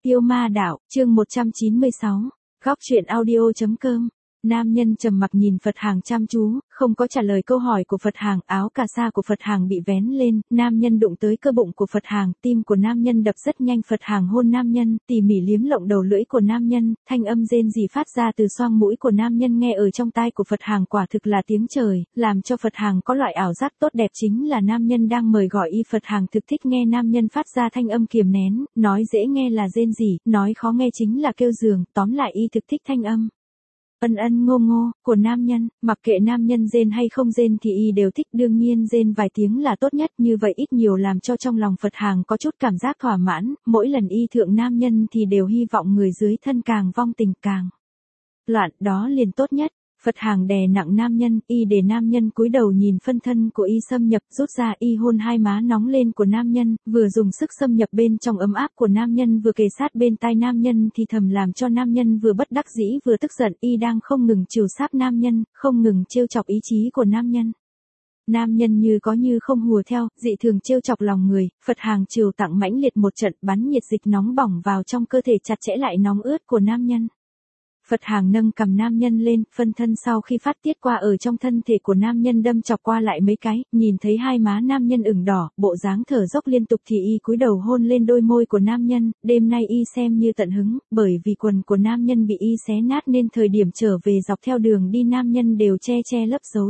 Yêu ma đạo, chương 196. Góc truyện audio.com. Nam nhân trầm mặc nhìn Phật Hàng chăm chú, không có trả lời câu hỏi của Phật Hàng. Áo cà sa của Phật Hàng bị vén lên, nam nhân đụng tới cơ bụng của Phật Hàng, tim của nam nhân đập rất nhanh. Phật Hàng hôn nam nhân, tỉ mỉ liếm lộng đầu lưỡi của nam nhân, thanh âm rên rỉ phát ra từ xoang mũi của nam nhân nghe ở trong tai của Phật Hàng quả thực là tiếng trời, làm cho Phật Hàng có loại ảo giác tốt đẹp chính là nam nhân đang mời gọi y. Phật Hàng thực thích nghe nam nhân phát ra thanh âm kiềm nén, nói dễ nghe là rên rỉ, nói khó nghe chính là kêu giường, tóm lại y thực thích thanh âm ân ân ngô ngô của nam nhân, mặc kệ nam nhân rên hay không rên thì y đều thích, đương nhiên rên vài tiếng là tốt nhất, như vậy ít nhiều làm cho trong lòng Phật Hàng có chút cảm giác thỏa mãn, mỗi lần y thượng nam nhân thì đều hy vọng người dưới thân càng vong tình càng loạn, đó liền tốt nhất. Phật Hàng đè nặng nam nhân, y để nam nhân cúi đầu nhìn phân thân của y xâm nhập, rút ra y hôn hai má nóng lên của nam nhân, vừa dùng sức xâm nhập bên trong ấm áp của nam nhân vừa kề sát bên tai nam nhân thì thầm làm cho nam nhân vừa bất đắc dĩ vừa tức giận. Y đang không ngừng trìu sáp nam nhân, không ngừng trêu chọc ý chí của nam nhân. Nam nhân như có như không hùa theo, dị thường trêu chọc lòng người. Phật Hàng trìu tặng mãnh liệt một trận, bắn nhiệt dịch nóng bỏng vào trong cơ thể chặt chẽ lại nóng ướt của nam nhân. Phật Hàng nâng cầm nam nhân lên, phân thân sau khi phát tiết qua ở trong thân thể của nam nhân đâm chọc qua lại mấy cái, nhìn thấy hai má nam nhân ửng đỏ, bộ dáng thở dốc liên tục thì y cúi đầu hôn lên đôi môi của nam nhân. Đêm nay y xem như tận hứng, bởi vì quần của nam nhân bị y xé nát nên thời điểm trở về dọc theo đường đi nam nhân đều che lấp giấu.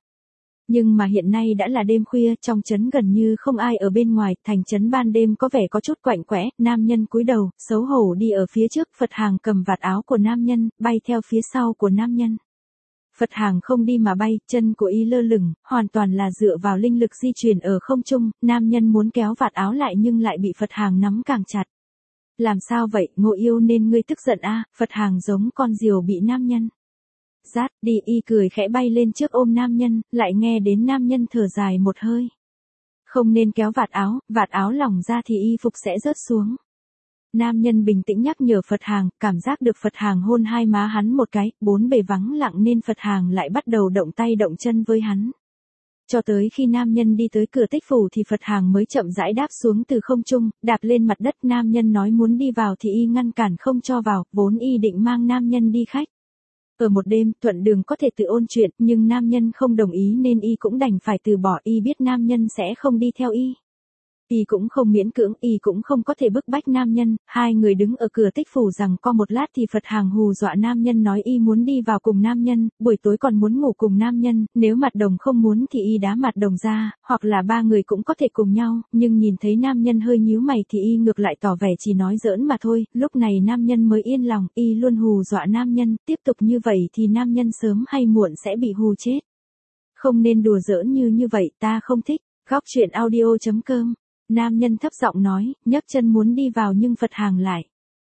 Nhưng mà hiện nay đã là đêm khuya, trong trấn gần như không ai ở bên ngoài, thành trấn ban đêm có vẻ có chút quạnh quẽ, nam nhân cúi đầu, xấu hổ đi ở phía trước, Phật Hàng cầm vạt áo của nam nhân, bay theo phía sau của nam nhân. Phật Hàng không đi mà bay, chân của y lơ lửng, hoàn toàn là dựa vào linh lực di chuyển ở không trung, nam nhân muốn kéo vạt áo lại nhưng lại bị Phật Hàng nắm càng chặt. Làm sao vậy, Ngộ yêu nên ngươi tức giận a? Phật Hàng giống con diều bị nam nhân dắt đi, y cười khẽ bay lên trước ôm nam nhân, lại nghe đến nam nhân thở dài một hơi. Không nên kéo vạt áo lỏng ra thì y phục sẽ rớt xuống. Nam nhân bình tĩnh nhắc nhở Phật Hàng, cảm giác được Phật Hàng hôn hai má hắn một cái, bốn bề vắng lặng nên Phật Hàng lại bắt đầu động tay động chân với hắn. Cho tới khi nam nhân đi tới cửa Tích Phủ thì Phật Hàng mới chậm rãi đáp xuống từ không trung, đạp lên mặt đất. Nam nhân nói muốn đi vào thì y ngăn cản không cho vào, vốn y định mang nam nhân đi khách. Ở một đêm, thuận đường có thể tự ôn chuyện, nhưng nam nhân không đồng ý nên y cũng đành phải từ bỏ. Y biết nam nhân sẽ không đi theo y. Y cũng không miễn cưỡng, y cũng không có thể bức bách nam nhân. Hai người đứng ở cửa Tích Phủ rằng co một lát thì Phật Hàng hù dọa nam nhân nói y muốn đi vào cùng nam nhân, buổi tối còn muốn ngủ cùng nam nhân, nếu Mạt Đồng không muốn thì y đá Mạt Đồng ra, hoặc là ba người cũng có thể cùng nhau, nhưng nhìn thấy nam nhân hơi nhíu mày thì y ngược lại tỏ vẻ chỉ nói giỡn mà thôi. Lúc này nam nhân mới yên lòng, y luôn hù dọa nam nhân, tiếp tục như vậy thì nam nhân sớm hay muộn sẽ bị hù chết. Không nên đùa giỡn như vậy, ta không thích. Góc truyện audio.com. Nam nhân thấp giọng nói, nhấc chân muốn đi vào nhưng Phật Hàng lại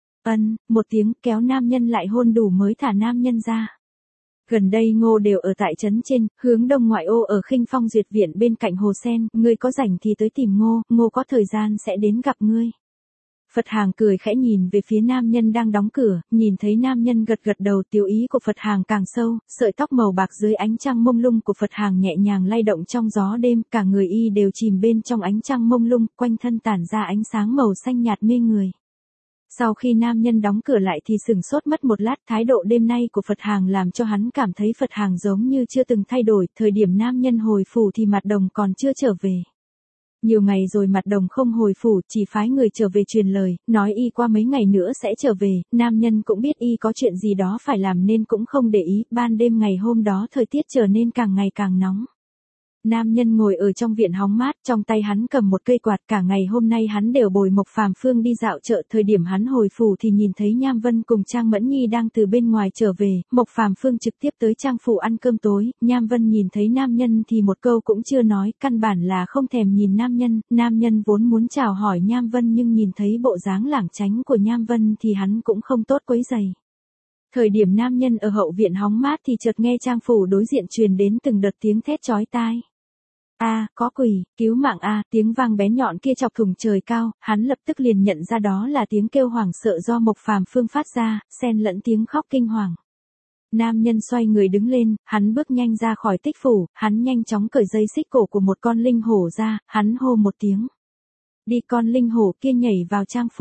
một tiếng, kéo nam nhân lại hôn đủ mới thả nam nhân ra. Gần đây Ngô đều ở tại trấn trên, hướng đông ngoại ô ở Khinh Phong Duyệt Viện bên cạnh hồ sen, ngươi có rảnh thì tới tìm Ngô, Ngô có thời gian sẽ đến gặp ngươi. Phật Hàng cười khẽ nhìn về phía nam nhân đang đóng cửa, nhìn thấy nam nhân gật đầu, tiểu ý của Phật Hàng càng sâu, sợi tóc màu bạc dưới ánh trăng mông lung của Phật Hàng nhẹ nhàng lay động trong gió đêm, cả người y đều chìm bên trong ánh trăng mông lung, quanh thân tản ra ánh sáng màu xanh nhạt mê người. Sau khi nam nhân đóng cửa lại thì sửng sốt mất một lát, thái độ đêm nay của Phật Hàng làm cho hắn cảm thấy Phật Hàng giống như chưa từng thay đổi, thời điểm nam nhân hồi phủ thì Mạt Đồng còn chưa trở về. Nhiều ngày rồi Mạt Đồng không hồi phủ, chỉ phái người trở về truyền lời, nói y qua mấy ngày nữa sẽ trở về. Nam nhân cũng biết y có chuyện gì đó phải làm nên cũng không để ý. Ban đêm ngày hôm đó thời tiết trở nên càng ngày càng nóng. Nam nhân ngồi ở trong viện hóng mát, trong tay hắn cầm một cây quạt, cả ngày hôm nay hắn đều bồi Mộc Phàm Phương đi dạo chợ. Thời điểm hắn hồi phủ thì nhìn thấy Nham Vân cùng Trang Mẫn Nhi đang từ bên ngoài trở về, Mộc Phàm Phương trực tiếp tới Trang phủ ăn cơm tối. Nham Vân nhìn thấy nam nhân thì một câu cũng chưa nói, căn bản là không thèm nhìn nam nhân vốn muốn chào hỏi Nham Vân nhưng nhìn thấy bộ dáng lảng tránh của Nham Vân thì hắn cũng không tốt quấy rầy. Thời điểm nam nhân ở hậu viện hóng mát thì chợt nghe Trang phủ đối diện truyền đến từng đợt tiếng thét chói tai. A, có quỷ, cứu mạng a, tiếng vang bén nhọn kia chọc thủng trời cao, hắn lập tức liền nhận ra đó là tiếng kêu hoảng sợ do Mộc Phàm Phương phát ra, xen lẫn tiếng khóc kinh hoàng. Nam nhân xoay người đứng lên, hắn bước nhanh ra khỏi Tích Phủ, hắn nhanh chóng cởi dây xích cổ của một con linh hổ ra, hắn hô một tiếng. Đi, con linh hổ kia nhảy vào Trang phủ.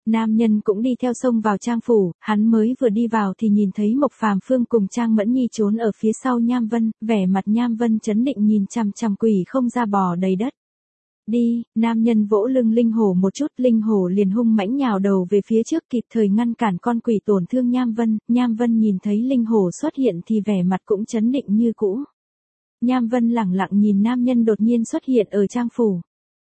Nam nhân cũng đi theo sông vào Trang phủ, hắn mới vừa đi vào thì nhìn thấy Mộc Phàm Phương cùng Trang Mẫn Nhi trốn ở phía sau Nham Vân, vẻ mặt Nham Vân chấn định nhìn chằm chằm quỷ không ra bò đầy đất. Đi, nam nhân vỗ lưng linh hổ một chút, linh hổ liền hung mãnh nhào đầu về phía trước kịp thời ngăn cản con quỷ tổn thương Nham Vân nhìn thấy linh hổ xuất hiện thì vẻ mặt cũng chấn định như cũ. Nham Vân lẳng lặng nhìn nam nhân đột nhiên xuất hiện ở Trang phủ.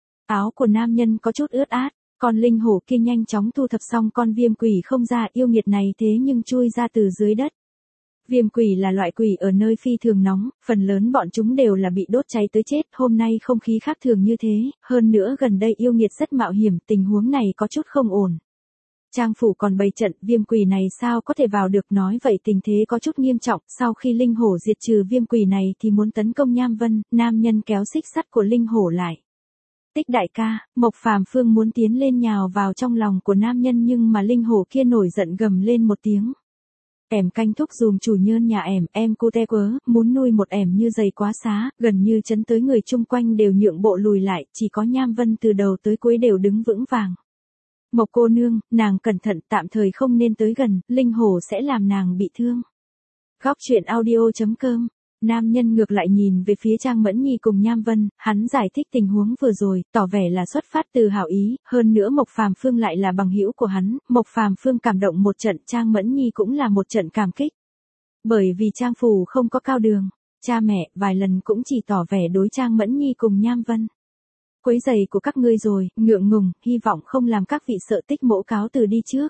Áo của nam nhân có chút ướt át, con linh hổ kia nhanh chóng thu thập xong con viêm quỷ không ra, yêu nghiệt này thế nhưng chui ra từ dưới đất. Viêm quỷ là loại quỷ ở nơi phi thường nóng, phần lớn bọn chúng đều là bị đốt cháy tới chết, hôm nay không khí khác thường như thế, hơn nữa gần đây yêu nghiệt rất mạo hiểm, tình huống này có chút không ổn. Trang phủ còn bày trận, viêm quỷ này sao có thể vào được, nói vậy tình thế có chút nghiêm trọng, sau khi linh hổ diệt trừ viêm quỷ này thì muốn tấn công Nham Vân, nam nhân kéo xích sắt của linh hổ lại. Tích đại ca, Mộc Phàm Phương muốn tiến lên nhào vào trong lòng của nam nhân nhưng mà linh hổ kia nổi giận gầm lên một tiếng. Ẻm canh thúc dùm chủ nhân nhà em cute quớ, muốn nuôi một ẻm như giày quá xá, gần như chấn tới người chung quanh đều nhượng bộ lùi lại, chỉ có Nham Vân từ đầu tới cuối đều đứng vững vàng. Mộc cô nương, nàng cẩn thận, tạm thời không nên tới gần, linh hổ sẽ làm nàng bị thương. Góc truyện audio.com. Nam nhân ngược lại nhìn về phía Trang Mẫn Nhi cùng Nham Vân, hắn giải thích tình huống vừa rồi, tỏ vẻ là xuất phát từ hảo ý, hơn nữa Mộc Phàm Phương lại là bằng hữu của hắn, Mộc Phàm Phương cảm động một trận, Trang Mẫn Nhi cũng là một trận cảm kích. Bởi vì Trang phủ không có cao đường, cha mẹ vài lần cũng chỉ tỏ vẻ đối Trang Mẫn Nhi cùng Nham Vân. Quấy giày của các ngươi rồi, ngượng ngùng, hy vọng không làm các vị sợ tích mỗ cáo từ đi trước.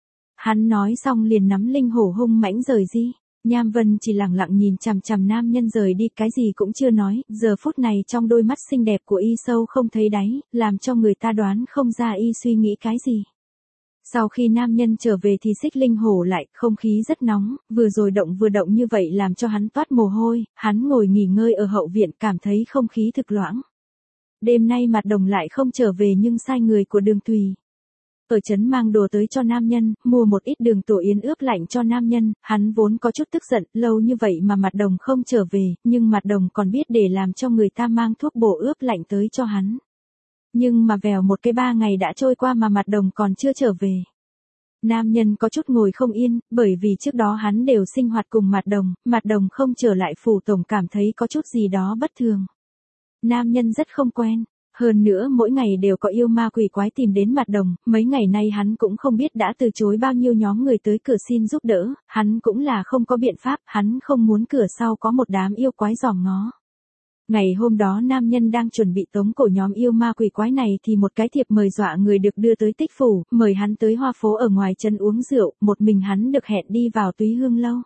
Hắn nói xong liền nắm linh hổ hung mãnh rời đi. Nham Vân chỉ lặng lặng nhìn chằm chằm nam nhân rời đi, cái gì cũng chưa nói, giờ phút này trong đôi mắt xinh đẹp của y sâu không thấy đáy, làm cho người ta đoán không ra y suy nghĩ cái gì. Sau khi nam nhân trở về thì xích linh hổ lại, không khí rất nóng, vừa rồi vừa động như vậy làm cho hắn toát mồ hôi, hắn ngồi nghỉ ngơi ở hậu viện cảm thấy không khí thực loãng. Đêm nay Mạt Đồng lại không trở về nhưng sai người của Đường Tùy ở trấn mang đồ tới cho nam nhân, mua một ít đường tổ yến ướp lạnh cho nam nhân, hắn vốn có chút tức giận, lâu như vậy mà Mạt Đồng không trở về, nhưng Mạt Đồng còn biết để làm cho người ta mang thuốc bổ ướp lạnh tới cho hắn. Nhưng mà vèo một cái 3 ngày đã trôi qua mà Mạt Đồng còn chưa trở về. Nam nhân có chút ngồi không yên, bởi vì trước đó hắn đều sinh hoạt cùng Mạt Đồng không trở lại phủ tổng cảm thấy có chút gì đó bất thường. Nam nhân rất không quen. Hơn nữa mỗi ngày đều có yêu ma quỷ quái tìm đến Mạt Đồng, mấy ngày nay hắn cũng không biết đã từ chối bao nhiêu nhóm người tới cửa xin giúp đỡ, hắn cũng là không có biện pháp, hắn không muốn cửa sau có một đám yêu quái giòm ngó. Ngày hôm đó nam nhân đang chuẩn bị tống cổ nhóm yêu ma quỷ quái này thì một cái thiệp mời dọa người được đưa tới Tích phủ, mời hắn tới Hoa phố ở ngoài chân uống rượu, một mình hắn được hẹn đi vào Túy Hương lâu.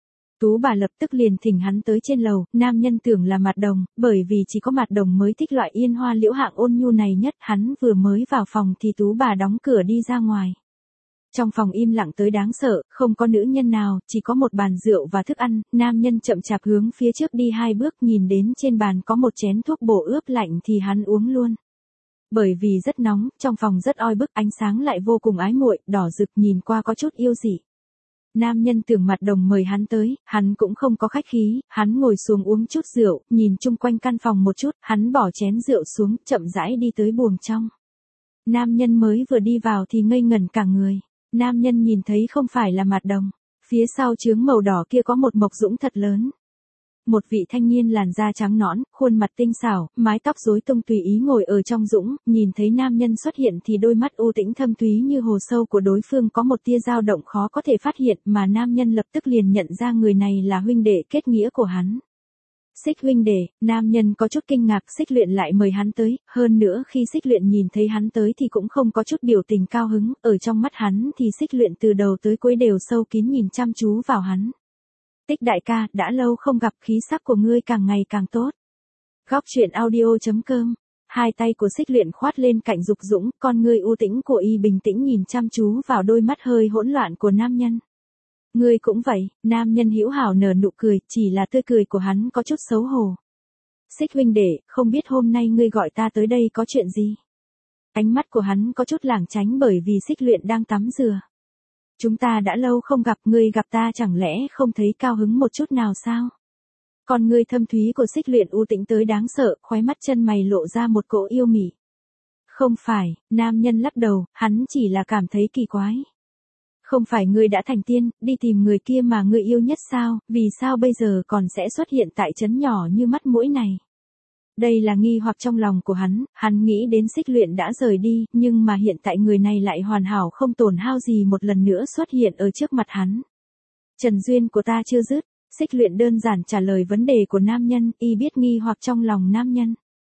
Tú bà lập tức liền thỉnh hắn tới trên lầu, nam nhân tưởng là Mạt Đồng, bởi vì chỉ có Mạt Đồng mới thích loại yên hoa liễu hạng ôn nhu này nhất, hắn vừa mới vào phòng thì Tú bà đóng cửa đi ra ngoài. Trong phòng im lặng tới đáng sợ, không có nữ nhân nào, chỉ có một bàn rượu và thức ăn, nam nhân chậm chạp hướng phía trước đi 2 bước, nhìn đến trên bàn có một chén thuốc bổ ướp lạnh thì hắn uống luôn. Bởi vì rất nóng, trong phòng rất oi bức, ánh sáng lại vô cùng ái muội, đỏ rực nhìn qua có chút yêu dị. Nam nhân tưởng Mạt Đồng mời hắn tới, hắn cũng không có khách khí, hắn ngồi xuống uống chút rượu, nhìn chung quanh căn phòng một chút, hắn bỏ chén rượu xuống, chậm rãi đi tới buồng trong. Nam nhân mới vừa đi vào thì ngây ngẩn cả người. Nam nhân nhìn thấy không phải là Mạt Đồng, phía sau chướng màu đỏ kia có một mộc dũng thật lớn. Một vị thanh niên làn da trắng nõn, khuôn mặt tinh xảo, mái tóc rối tung tùy ý ngồi ở trong dũng, nhìn thấy nam nhân xuất hiện thì đôi mắt u tĩnh thâm thúy như hồ sâu của đối phương có một tia dao động khó có thể phát hiện, mà nam nhân lập tức liền nhận ra người này là huynh đệ kết nghĩa của hắn. Xích huynh đệ, nam nhân có chút kinh ngạc, Xích Luyện lại mời hắn tới, hơn nữa khi Xích Luyện nhìn thấy hắn tới thì cũng không có chút biểu tình cao hứng, ở trong mắt hắn thì Xích Luyện từ đầu tới cuối đều sâu kín nhìn chăm chú vào hắn. Tích đại ca, đã lâu không gặp, khí sắc của ngươi càng ngày càng tốt. Góc truyện audio.com. Hai tay của Xích Luyện khoát lên cạnh Dục Dũng, con ngươi u tĩnh của y bình tĩnh nhìn chăm chú vào đôi mắt hơi hỗn loạn của nam nhân. Ngươi cũng vậy, nam nhân hữu hảo nở nụ cười, chỉ là tươi cười của hắn có chút xấu hổ. Xích huynh đệ, không biết hôm nay ngươi gọi ta tới đây có chuyện gì? Ánh mắt của hắn có chút lảng tránh bởi vì Xích Luyện đang tắm rửa. Chúng ta đã lâu không gặp, ngươi gặp ta chẳng lẽ không thấy cao hứng một chút nào sao? Còn ngươi thâm thúy của Xích Luyện u tĩnh tới đáng sợ, khóe mắt chân mày lộ ra một cỗ yêu mị. Không phải, nam nhân lắc đầu, hắn chỉ là cảm thấy kỳ quái. Không phải ngươi đã thành tiên, đi tìm người kia mà ngươi yêu nhất sao, vì sao bây giờ còn sẽ xuất hiện tại trấn nhỏ như mắt mũi này? Đây là nghi hoặc trong lòng của hắn nghĩ đến Xích Luyện đã rời đi, nhưng mà hiện tại người này lại hoàn hảo không tổn hao gì một lần nữa xuất hiện ở trước mặt hắn. Trần duyên của ta chưa dứt, Xích Luyện đơn giản trả lời vấn đề của nam nhân, y biết nghi hoặc trong lòng nam nhân.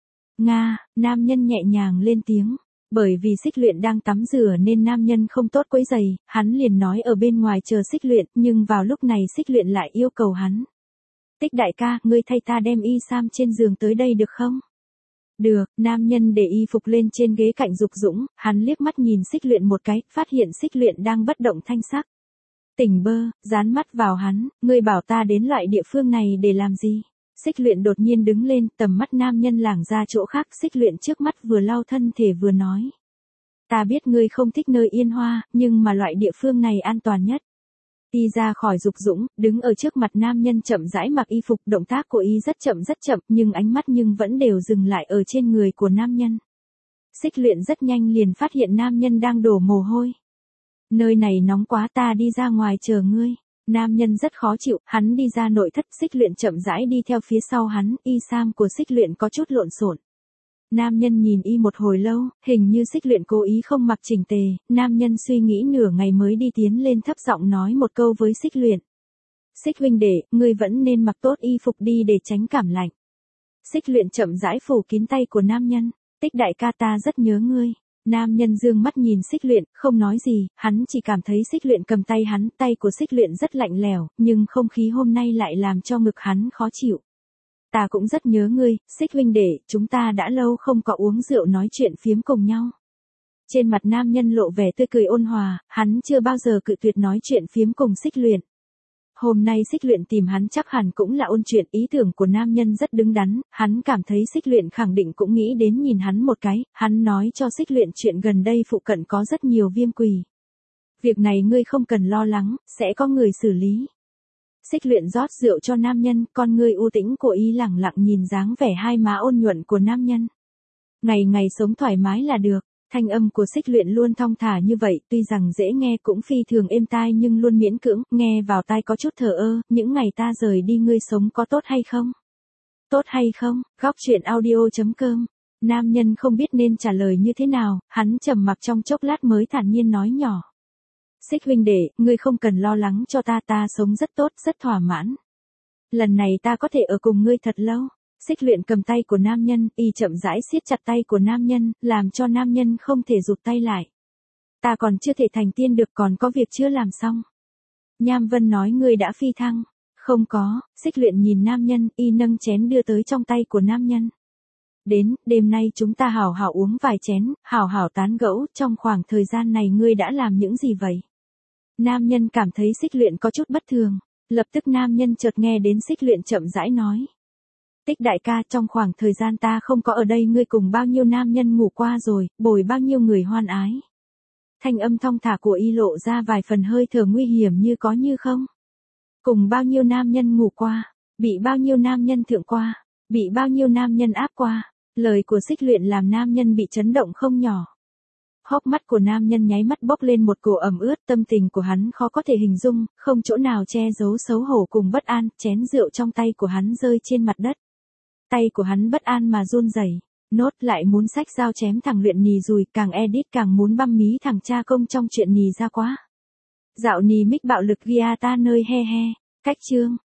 Nga, nam nhân nhẹ nhàng lên tiếng. Bởi vì Xích Luyện đang tắm rửa nên nam nhân không tốt quấy giày, hắn liền nói ở bên ngoài chờ Xích Luyện, nhưng vào lúc này Xích Luyện lại yêu cầu hắn. Tích đại ca, ngươi thay ta đem y sam trên giường tới đây được không? Được, nam nhân để y phục lên trên ghế cạnh Dục Dũng, hắn liếc mắt nhìn Xích Luyện một cái, phát hiện Xích Luyện đang bất động thanh sắc. Tỉnh bơ, dán mắt vào hắn, ngươi bảo ta đến loại địa phương này để làm gì? Xích Luyện đột nhiên đứng lên, tầm mắt nam nhân lảng ra chỗ khác, Xích Luyện trước mắt vừa lau thân thể vừa nói. Ta biết ngươi không thích nơi yên hoa, nhưng mà loại địa phương này an toàn nhất. Y ra khỏi Dục Dũng, đứng ở trước mặt nam nhân chậm rãi mặc y phục, động tác của y rất chậm, nhưng ánh mắt vẫn đều dừng lại ở trên người của nam nhân. Xích Luyện rất nhanh liền phát hiện nam nhân đang đổ mồ hôi. Nơi này nóng quá, ta đi ra ngoài chờ ngươi. Nam nhân rất khó chịu, hắn đi ra nội thất, Xích Luyện chậm rãi đi theo phía sau hắn, y sam của Xích Luyện có chút lộn xộn. Nam nhân nhìn y một hồi lâu, hình như Xích Luyện cố ý không mặc chỉnh tề, nam nhân suy nghĩ nửa ngày mới đi tiến lên thấp giọng nói một câu với Xích Luyện. Xích huynh đệ, ngươi vẫn nên mặc tốt y phục đi để tránh cảm lạnh. Xích Luyện chậm rãi phủ kín tay của nam nhân, Tích đại ca ta rất nhớ ngươi. Nam nhân dương mắt nhìn Xích Luyện, không nói gì, hắn chỉ cảm thấy Xích Luyện cầm tay hắn, tay của Xích Luyện rất lạnh lẽo, nhưng không khí hôm nay lại làm cho ngực hắn khó chịu. Ta cũng rất nhớ ngươi, Xích huynh đệ, chúng ta đã lâu không có uống rượu nói chuyện phiếm cùng nhau. Trên mặt nam nhân lộ vẻ tươi cười ôn hòa, hắn chưa bao giờ cự tuyệt nói chuyện phiếm cùng Xích Luyện. Hôm nay Xích Luyện tìm hắn chắc hẳn cũng là ôn chuyện, ý tưởng của nam nhân rất đứng đắn, hắn cảm thấy Xích Luyện khẳng định cũng nghĩ đến nhìn hắn một cái, hắn nói cho Xích Luyện chuyện gần đây phụ cận có rất nhiều viêm quỳ. Việc này ngươi không cần lo lắng, sẽ có người xử lý. Xích Luyện rót rượu cho nam nhân, con ngươi u tĩnh của y lẳng lặng nhìn dáng vẻ hai má ôn nhuận của nam nhân. Ngày ngày sống thoải mái là được. Thanh âm của Xích Luyện luôn thong thả như vậy, tuy rằng dễ nghe cũng phi thường êm tai nhưng luôn miễn cưỡng, nghe vào tai có chút thờ ơ, những ngày ta rời đi ngươi sống có tốt hay không? Tốt hay không? Góc truyện audio.com. Nam nhân không biết nên trả lời như thế nào, hắn trầm mặc trong chốc lát mới thản nhiên nói nhỏ. Xích huynh đệ, ngươi không cần lo lắng cho ta sống rất tốt, rất thỏa mãn. Lần này ta có thể ở cùng ngươi thật lâu. Xích Luyện cầm tay của nam nhân, y chậm rãi siết chặt tay của nam nhân, làm cho nam nhân không thể rụt tay lại. Ta còn chưa thể thành tiên được, còn có việc chưa làm xong. Nham Vân nói ngươi đã phi thăng. Không có, Xích Luyện nhìn nam nhân, y nâng chén đưa tới trong tay của nam nhân. Đến, đêm nay chúng ta hảo hảo uống vài chén, hảo hảo tán gẫu, trong khoảng thời gian này ngươi đã làm những gì vậy? Nam nhân cảm thấy Xích Luyện có chút bất thường, lập tức nam nhân chợt nghe đến Xích Luyện chậm rãi nói. Tích đại ca, trong khoảng thời gian ta không có ở đây ngươi cùng bao nhiêu nam nhân ngủ qua rồi, bồi bao nhiêu người hoan ái. Thanh âm thong thả của y lộ ra vài phần hơi thở nguy hiểm như có như không. Cùng bao nhiêu nam nhân ngủ qua, bị bao nhiêu nam nhân thượng qua, bị bao nhiêu nam nhân áp qua. Lời của Xích Luyện làm nam nhân bị chấn động không nhỏ. Hốc mắt của nam nhân nháy mắt bốc lên một cổ ẩm ướt, tâm tình của hắn khó có thể hình dung, không chỗ nào che giấu xấu hổ cùng bất an, chén rượu trong tay của hắn rơi trên mặt đất. Tay của hắn bất an mà run rẩy, nốt lại muốn xách dao chém thằng Luyện Nì rùi, càng edit càng muốn băm mí thằng cha công trong chuyện Nì ra quá. Dạo Nì mic bạo lực via ta nơi he he, cách chương.